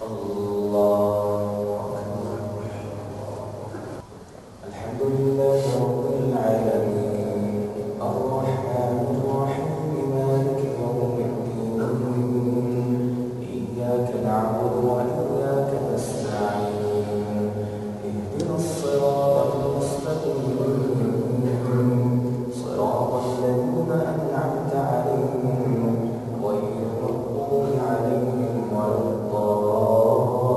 الله أكبر. الحمد لله رب العالمين الرحمن الرحيم مالك يوم الدين إياك نعبد وإياك نستعين اهدنا الصراط المستقيم صراط الذين أنعمت عليهم غير المغضوب عليهم ولا الضالين.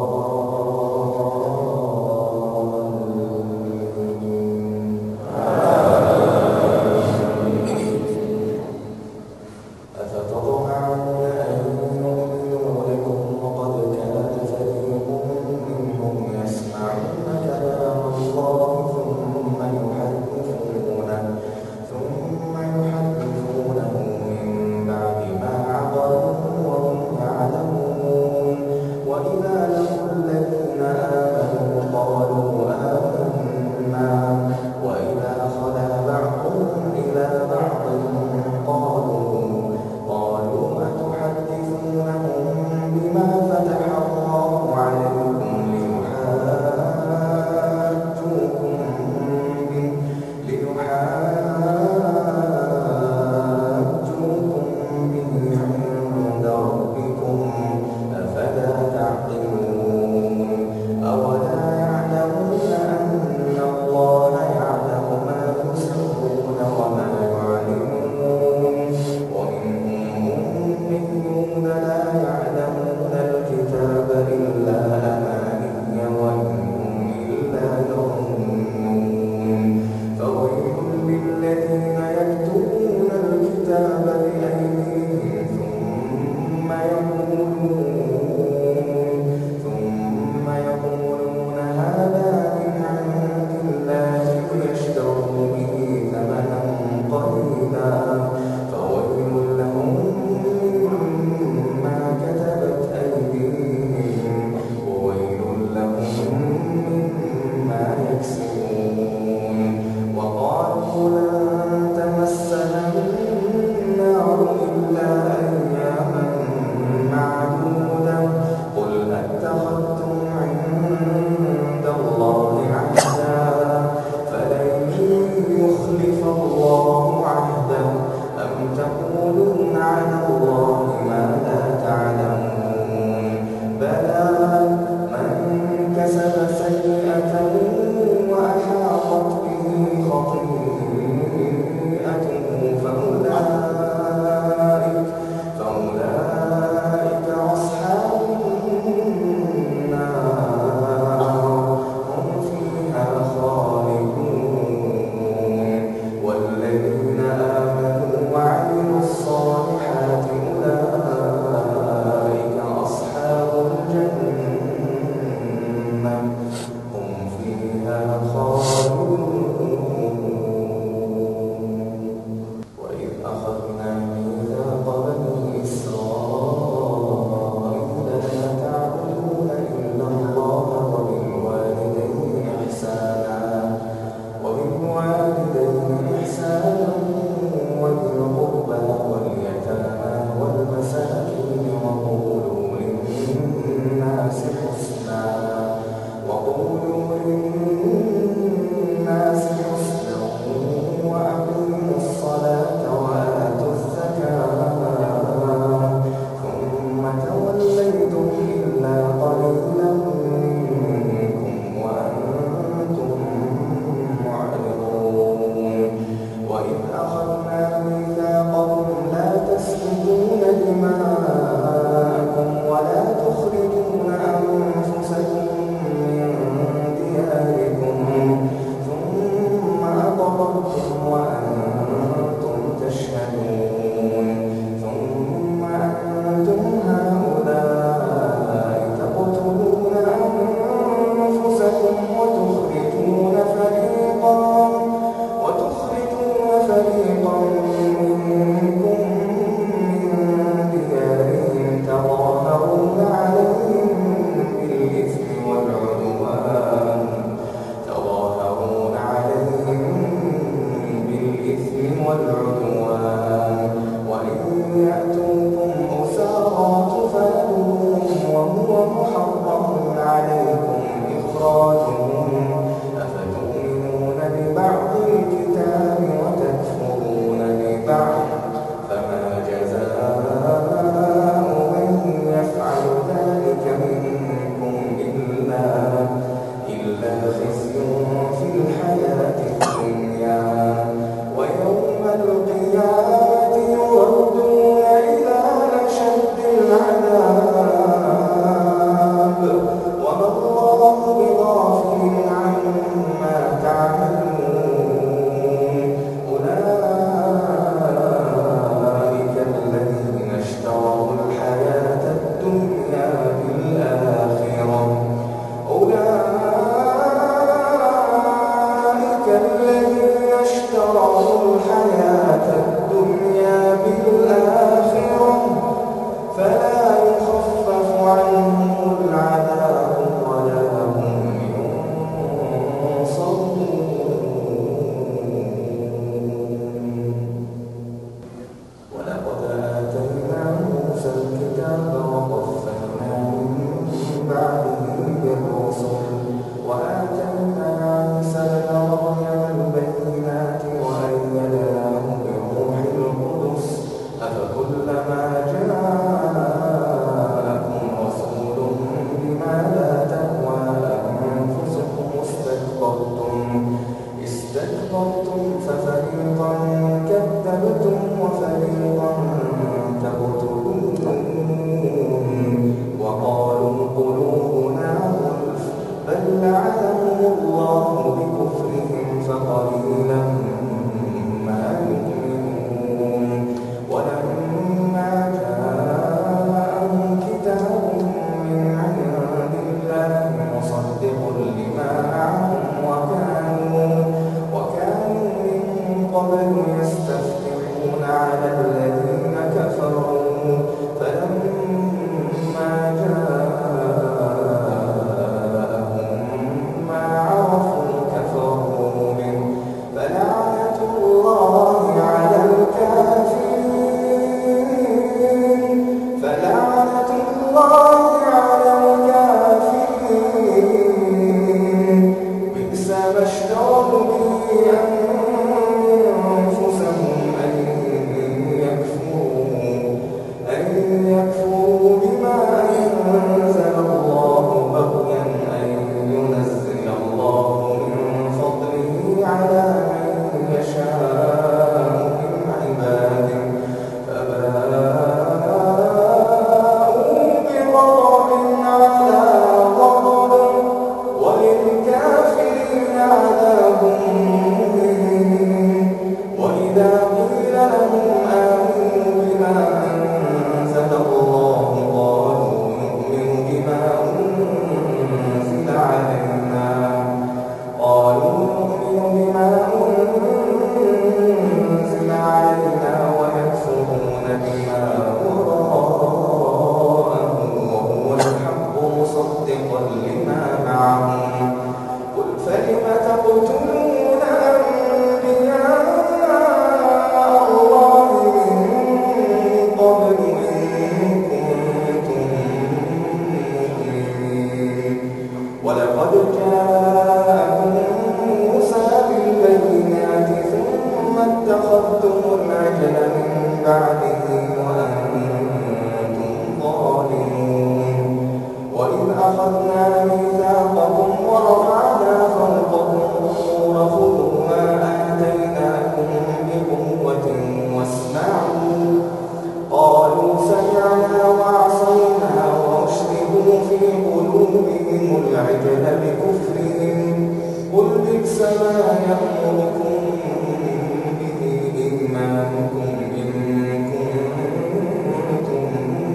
في قلوبهم العجل بكفرهم قل بئس ما يأمركم به إيمانكم إن كنتم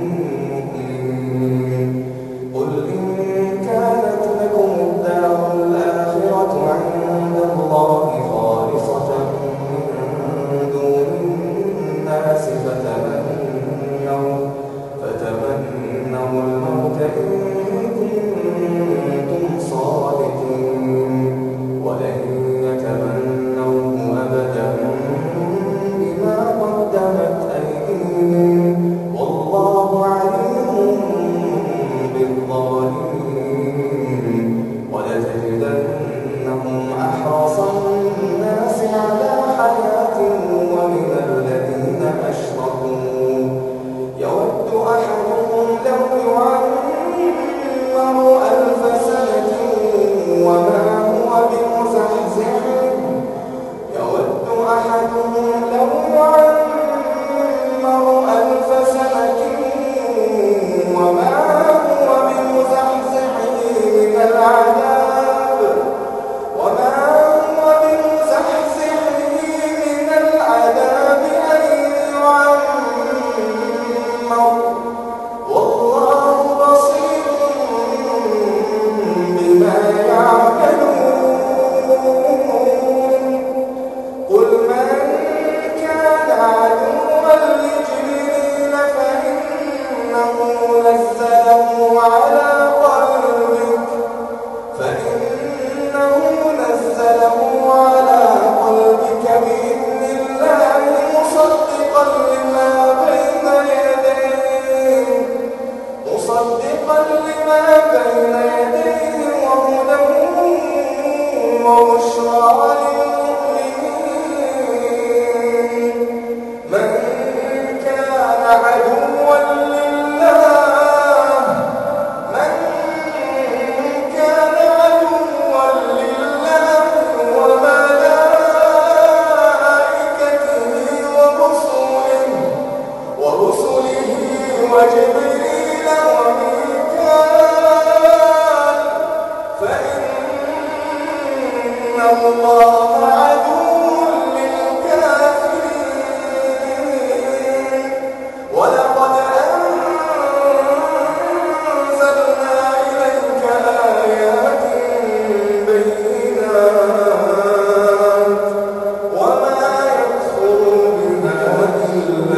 مؤمنين قل إن كانت لكم الدار الآخرة عند الله خالصة من دون الناس فتمنوا الموت إن كنتم صادقين ولن يتمنوه أبدا بما قدمت أيديهم والله عليم بالظالمين ولتجدنهم أحرص الناس على حياة ومن الذين أشركوا يود أحدهم لو يعمر 1000 سنة وما هو بمزحزحه يود أحدهم لو يعمر 1000 سنة وما هو بمزحزحه من العذاب أن يعمر والله بصير بما يعملون قل من كان عدوا لجبريل فإنه نزله على قلبك بإذن الله مصدقا لما بين يديه وهدى وبشرى للمؤمنين من كان عدوا لله ورسله وجبريل وميكال فإن الله عدو للكافرين ولقد أنزلنا إليك آيات بينات وما يكفر بها إلا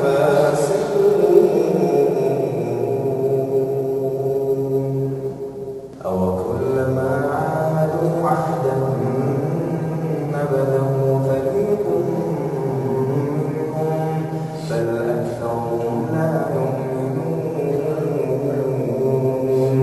أوكلما عاهدوا عهدا نبذه فريق منهم بل أكثرهم لا يؤمنون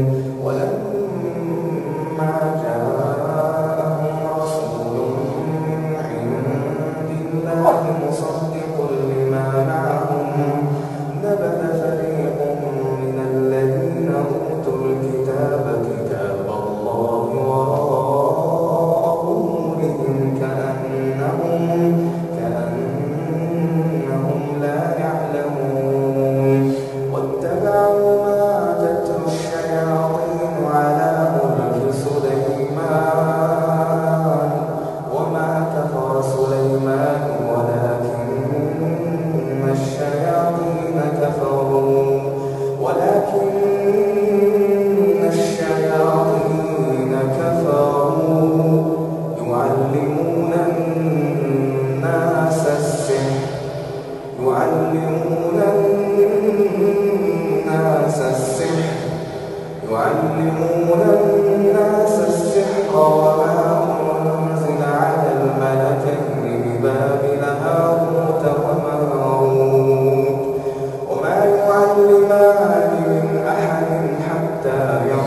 ولما جاءهم رسول من عند الله مصدق لما معهم نبذ فريق من الذين أوتوا الكتاب كتاب الله وراء ظهورهم كأنهم لا يعلمون واتبعوا ما تتلو الشياطين على ملك سليمان وما كفر سليمان ولكن الشياطين كفروا يعلمون الناس السحر وما أنزل على الملكين ببابل هاروت وماروت وما يعلمان من أحد حتى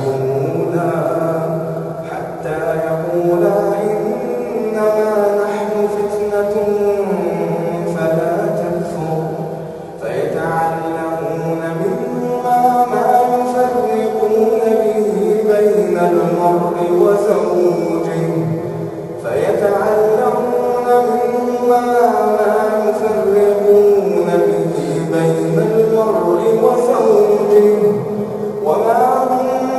يقولا إنما نحن فتنة فلا تكفر فيتعلمون منهما ما يفرقون به بين المرء وزوجه وما هم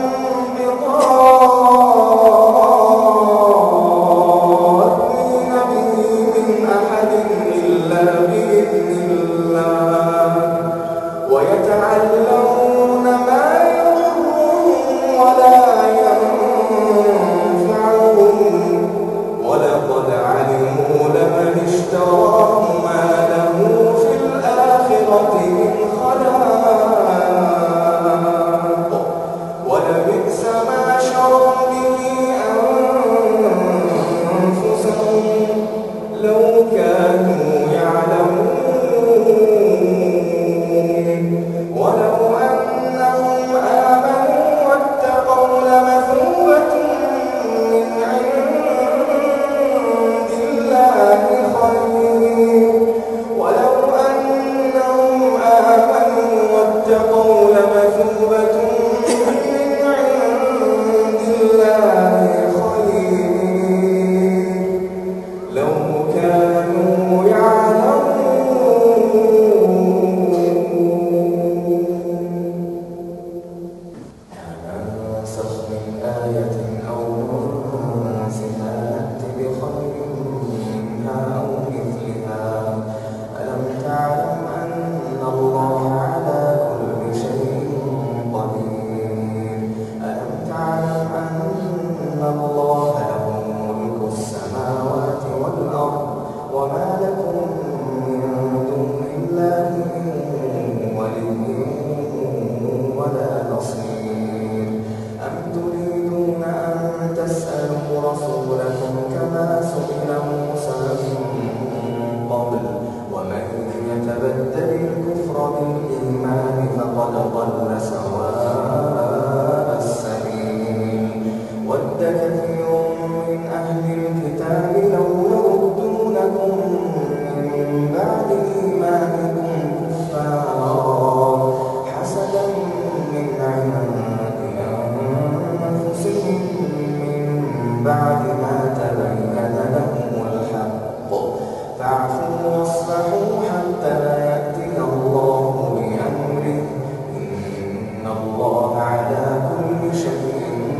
آية أو ننسها نأت بخير منها أو مثلها ألم تعلم أن الله على كل شيء قدير ألم تعلم أن الله له ملك السماوات والأرض وما لكم من دون الله من ولي ولا نصير أم تريدون أن تسألوا رسولكم كما سئل موسى من قبل ومن يتبدل الكفر بالإيمان فقد ضل سواء السبيل ود كثير من أهل الكتاب لو يردونكم من بعد إيمانكم كفارا حسدا من عند أنفسهم من بعد ما تبين لهم الحق فاعفوا واصفحوا حتى يأتي الله بأمره إن الله على كل شيء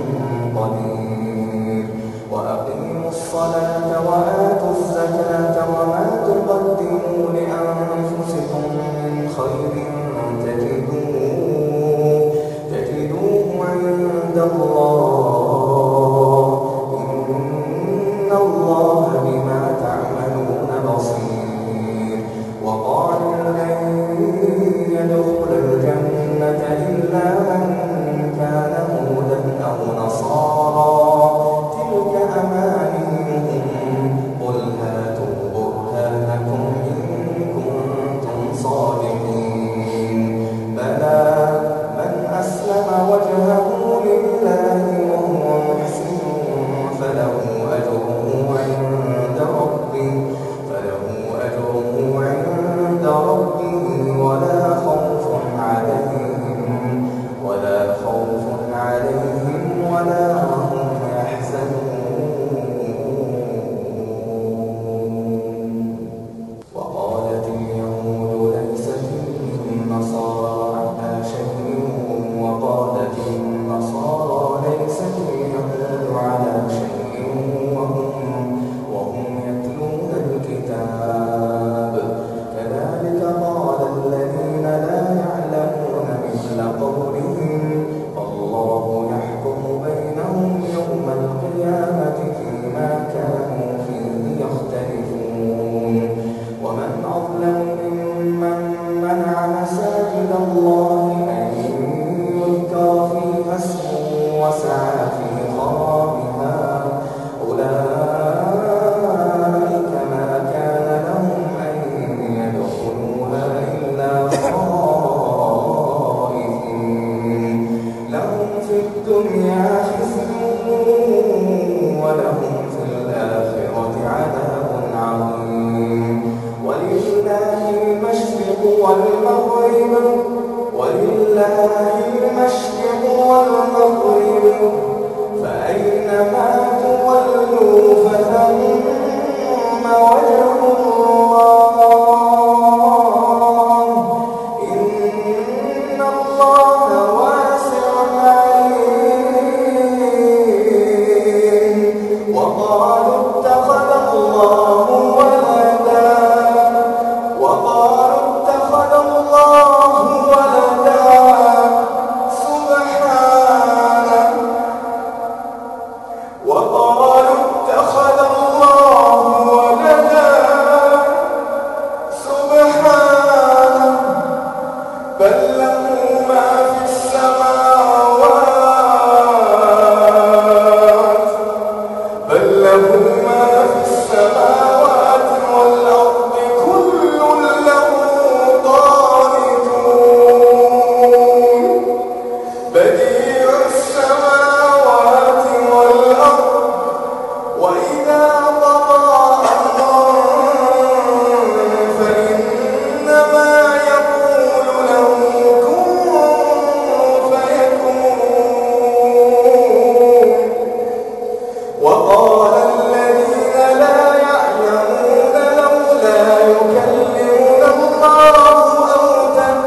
قدير وأقيموا الصلاة وآتوا الزكاة وما تقدموا لأنفسكم من خير تجدوه عند الله إن الله بما تعملون بصير وقالوا لن يدخل الجنة إلا من كان هودا أو نصارى تلك أمانيهم قل هاتوا برهانكم إن كنتم صادقين بلى من أسلم وجهه لله وهو محسن فله أجره عند ربه ولا خوف عليهم ولا هم يحزنون وقالت اليهود ليست النصارى على شيء وقالت النصارى ليست اليهود على شيء وهم يتلون الكتاب كذلك قال الذين لا يعلمون مثل قولهم الله يحكم بينهم يوم القيامة فيما كانوا فيه يختلفون ومن أظلم ممن منع مساجد الله أن يذكر فيها اسمه وسعى في خرابها أولئك ما كان لهم أن يدخلوها إلا خائفين لهم في الدنيا خزي ولهم في الآخرة عذاب عظيم ولله المشرق والمغرب فأينما تولوا فثم وجه الله إن الله واسع عليم وقالوا اتخذ الله ولدا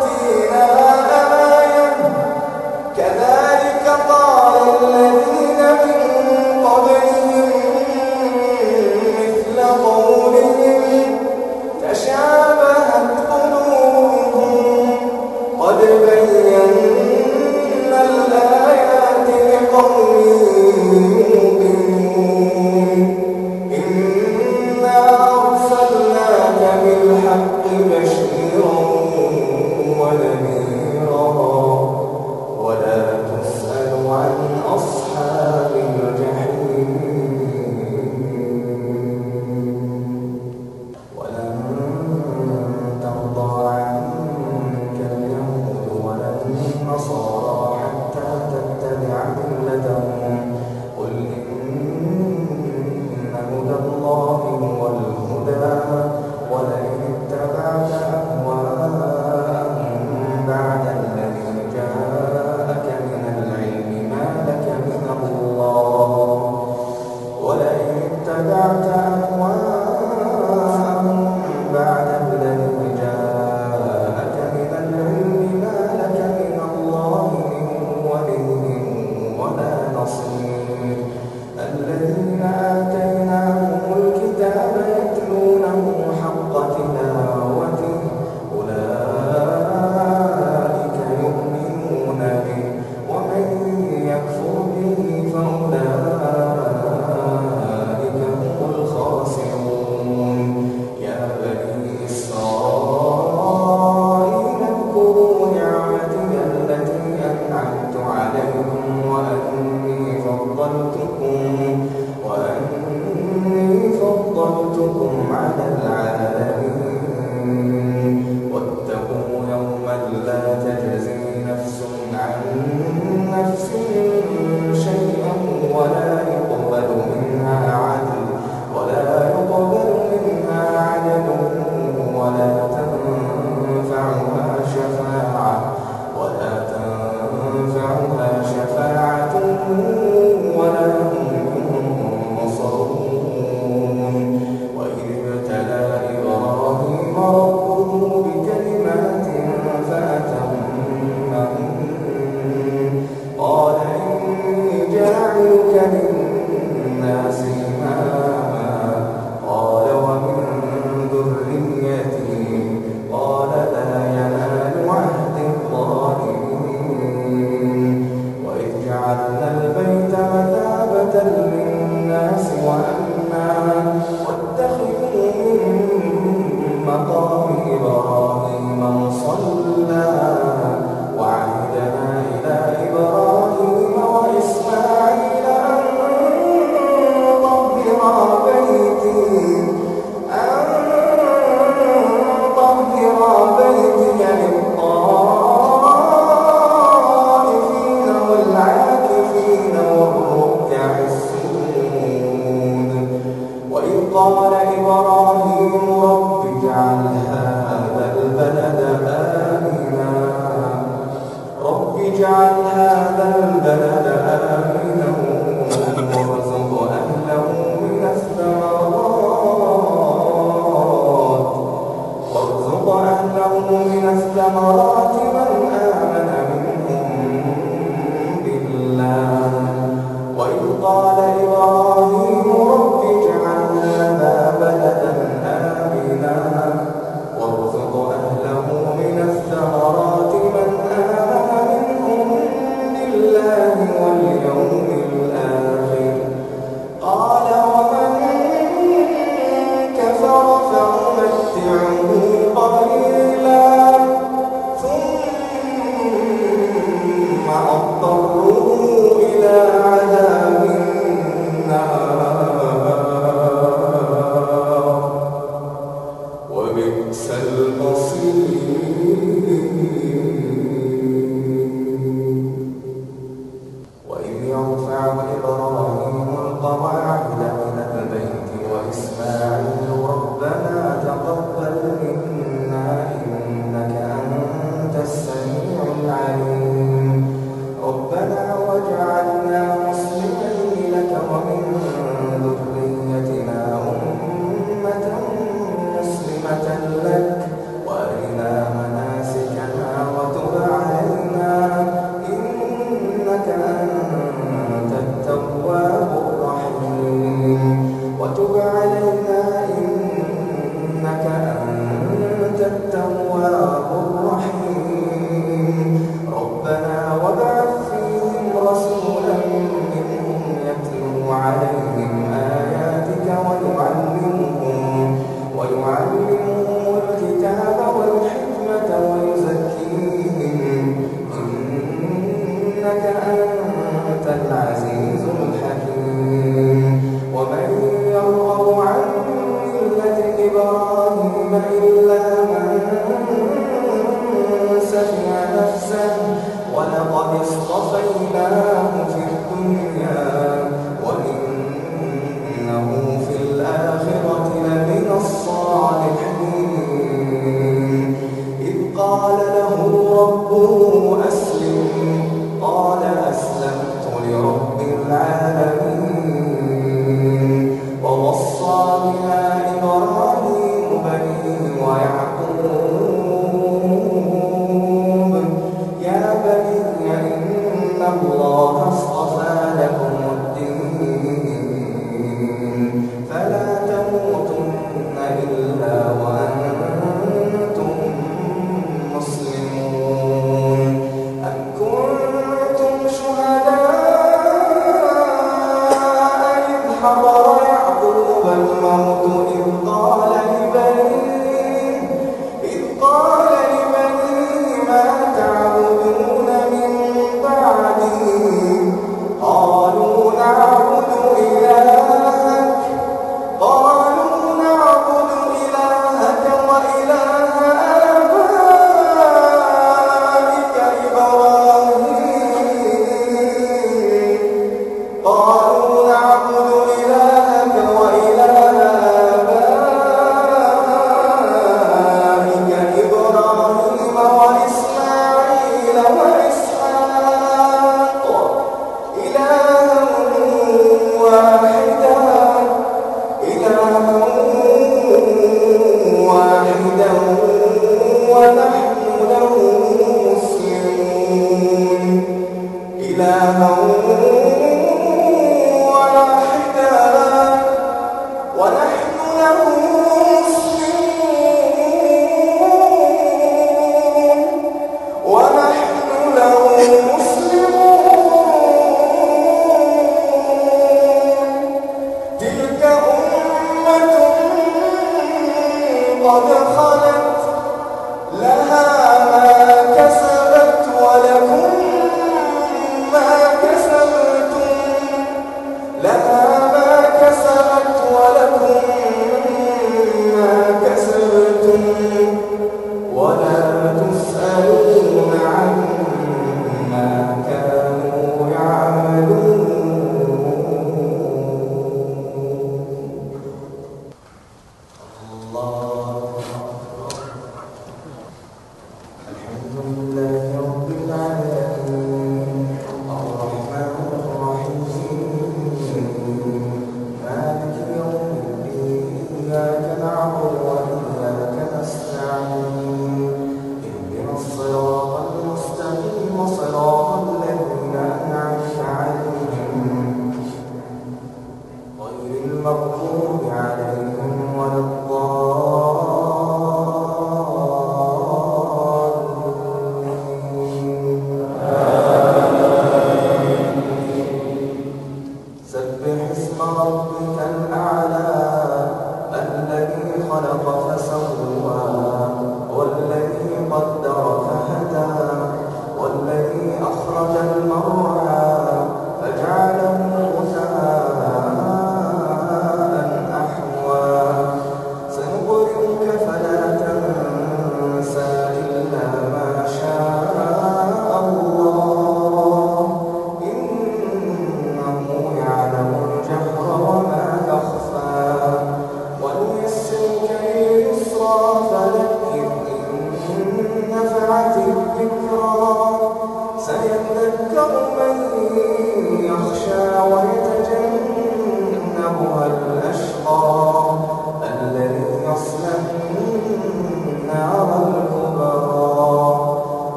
الذين المصير الذين آتيناهم الكتاب يتلونه حق تلاوته أولئك يؤمنون به ومن يكفر به فأولئك هم الخاسرون يا بني إسرائيل اذكروا نعمتي التي أنعمت عليكم وأني فضلتكم على العالمين واتقوا يوما لا تجزي نفس عن نفس شيئا ولا يقبل منها عدل ولا تنفعها شفاعة ولا هم ينصرون وإذ ابتلى إبراهيم ربه بكلمات فأتمهن قال إني جاعلك للناس إماما قال ومن ذريتي قال لا ينال عهد الظالمين وإذ جعلنا البيت مثابة للناس وأمنا واتخذوا من مقام إبراهيم مصلى وعهدنا إلى إبراهيم وإسماعيل أن طهر بيتي للطائفين والعاكفين والركع السجود وإذ قال إبراهيم رب اجعل هذا البلد آمنا وارزق أهله من الثمرات من آمن منهم بالله وإذ قال إبراهيم رب اجعل هذا بلدا آمنا وارزق أهله من الثمرات من آمن منهم بالله واليوم الآخر قال ومن كفر فأمتعه قليلا ثم أضطره إلى عذاب النار وبئس المصير وإذ يرفع إبراهيم القواعد من البيت وإسماعيل ربنا تقبل منا إنك أنت السميع العليم ربنا واجعلنا مسلمين لك ومن ذريتنا أمة مسلمة لك وأرنا مناسكنا وتب علينا إنك أنت التواب الرحيم وتب علينا إنك أنت التواب الرحيم ربنا وابعث فيهم رسولا منهم يتلو عليهم آياتك ويعلمهم الكتاب والحكمة ويزكيهم إنك أنت العزيز الحكيم ومن يرغب عن ملة إبراهيم إلا من سفه نفسه ولقد اصطفيناه في الدنيا وإنه في الآخرة لمن الصالحين إذ قال له ربه أسلم قال أسلمت لرب العالمين ووصى بها إبراهيم بنيه ويعقوب يا بني إن الله اصطفى لكم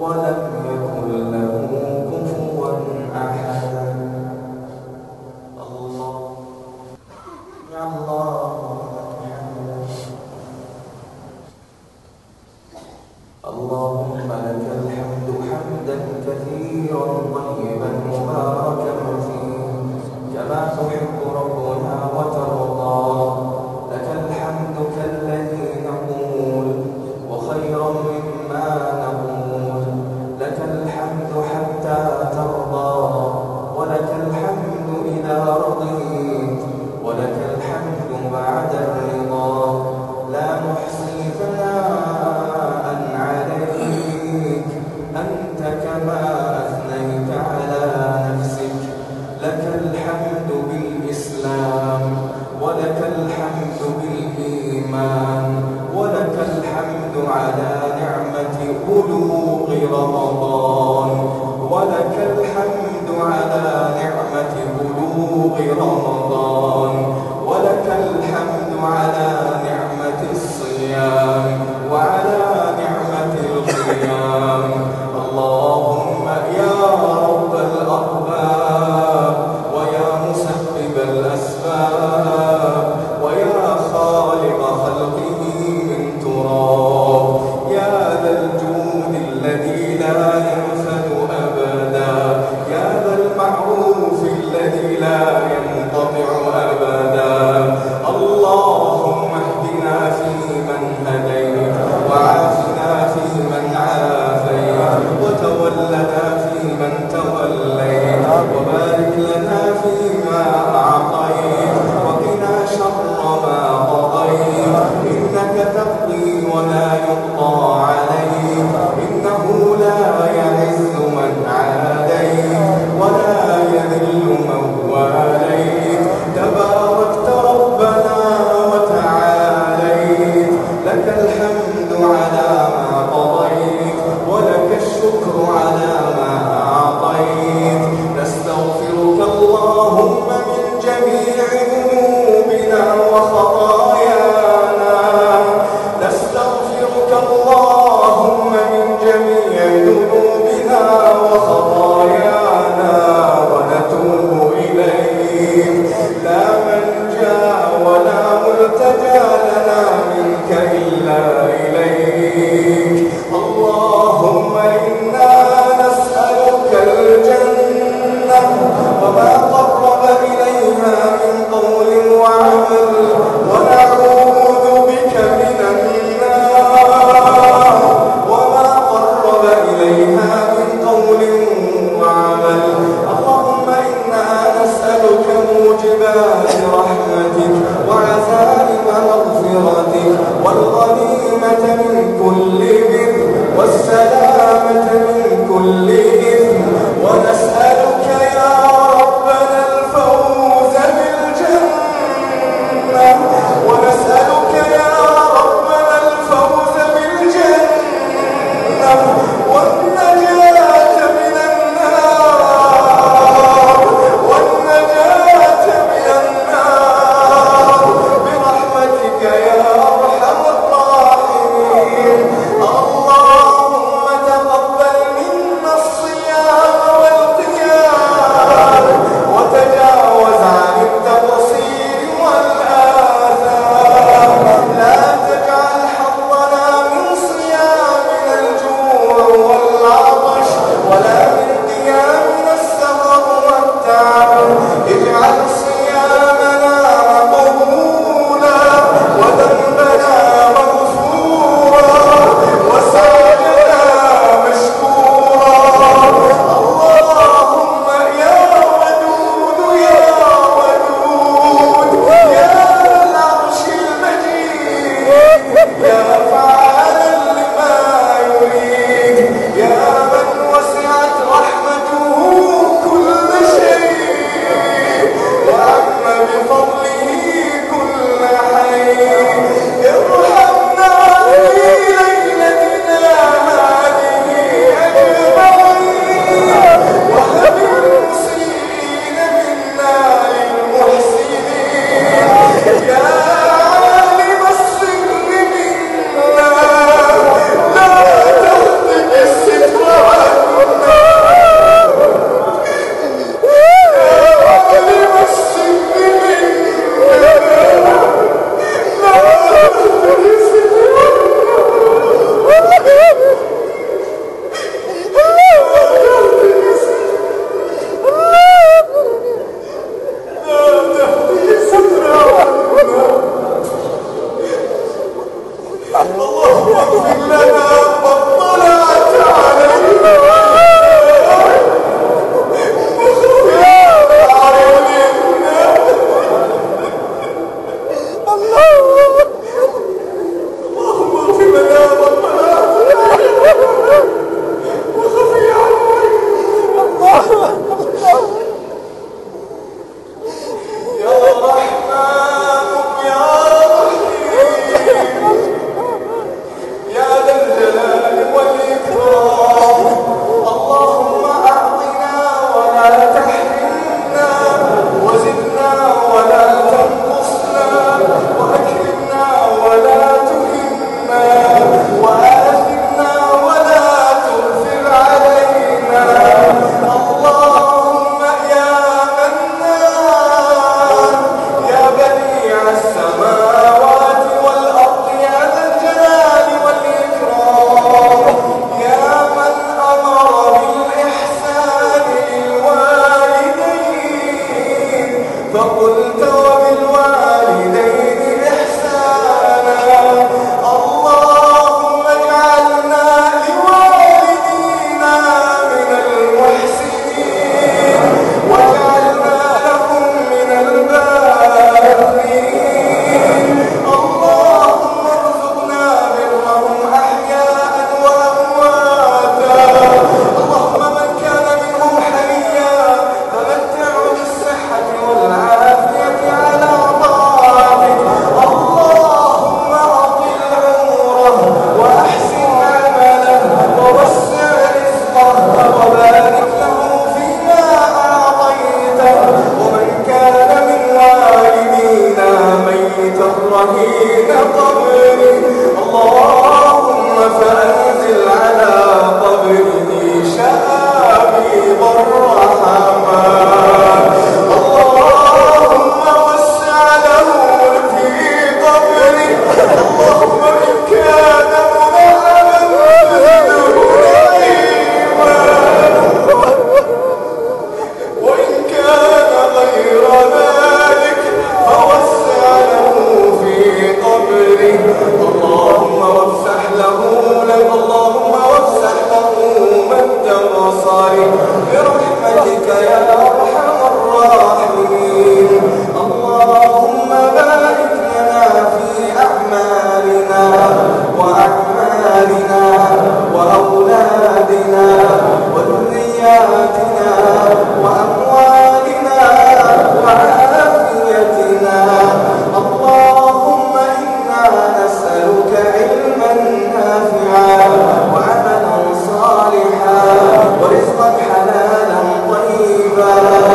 ولم يكن له كفوا أحد. الله يا الله اللهم لك الحمد حمدا كثيرا طيبا مباركا فيه كما تحب ربنا وترضى. لك الحمد كالذي نقول وخيرا مما نقول. لك الحمد حتى ترضى ولك الحمد إذا رضيت ولك الحمد بعد الرضا. لا نحصي ثناء عليك أنت كما أثنيت على نفسك. لك الحمد بالإسلام ولك الحمد بالإيمان ولك الحمد على نعمة بلوغ رمضان ولك الحمد على نعمة بلوغ رمضان ولك الحمد على نعمة الصيام وعلى نعمة القيام. اللهم والأبصار برحمتك يا أرحم الراحمين. اللهم بارك لنا في أعمالنا وأعمالنا وأولادنا وذرياتنا وأموالنا وعافيتنا. اللهم إنا نسألك علما نافعا وعملا صالحا ورزقا حلالا طيبا.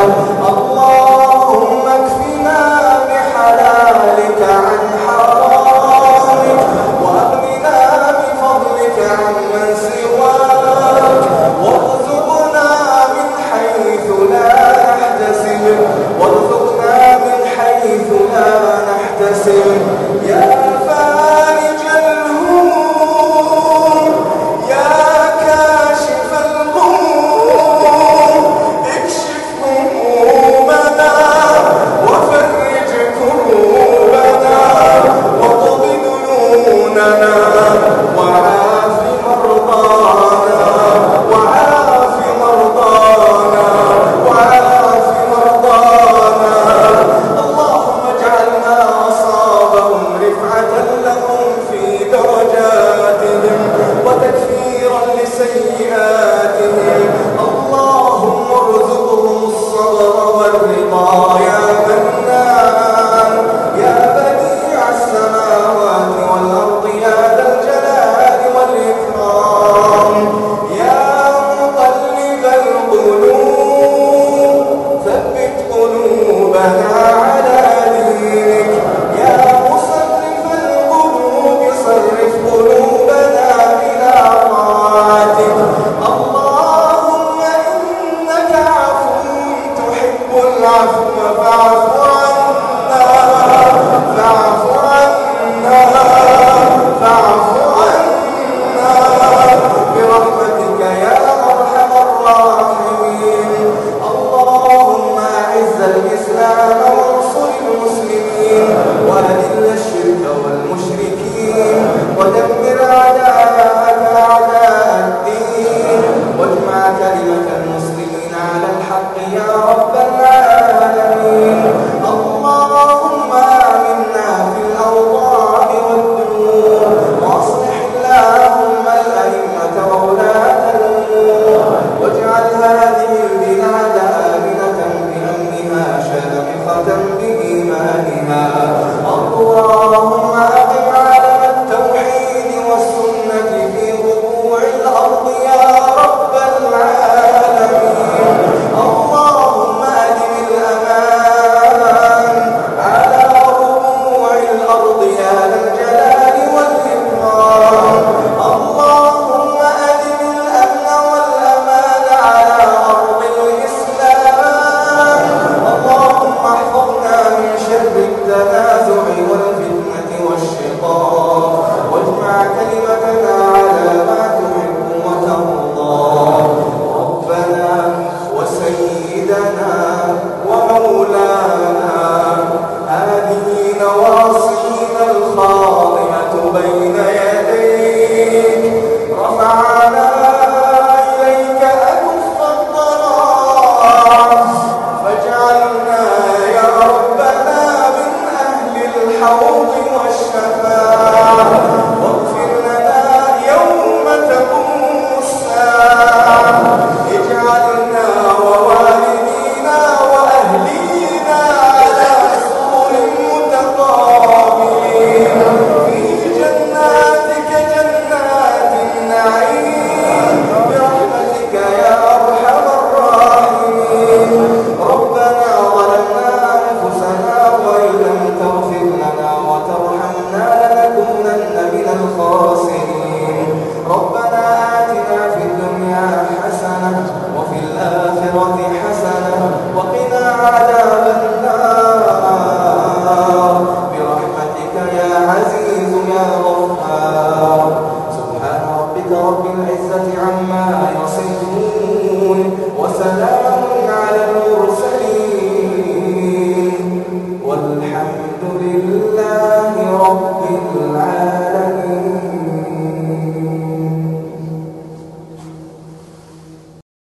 اللهم اكفنا بحلالك عن حرامك وأغننا بفضلك عمن سواك وارزقنا من حيث لا نحتسب يا فارج الهموم يا كاشف الغموم اكشف همومنا وفرج كروبنا واقض ديوننا وعاف مرضانا وعاف مرضانا وعاف مرضانا. اللهم اجعل ما أصابهم رفعة لهم في درجاتهم وتكفيرا لسيئاتهم. اللهم ارزقهم الصبر والرضا يا منان يا بديع السماوات والأرض يا ذا الجلال والإكرام. يا مقلب القلوب ثبت قلوبنا على دينك. يا مصرف القلوب صرف قلوبنا إلى طاعتك. اللهم إنك عفو تحب العفو فاعف عنا فاعف عنا فاعف عنا برحمتك يا أرحم الراحمين. اللهم أعز الإسلام وانصر المسلمين وأذل الشرك والمشركين ودمر أعداءك أعداء الدين واجمع كلمة المسلمين على الحق يا رب العالمين.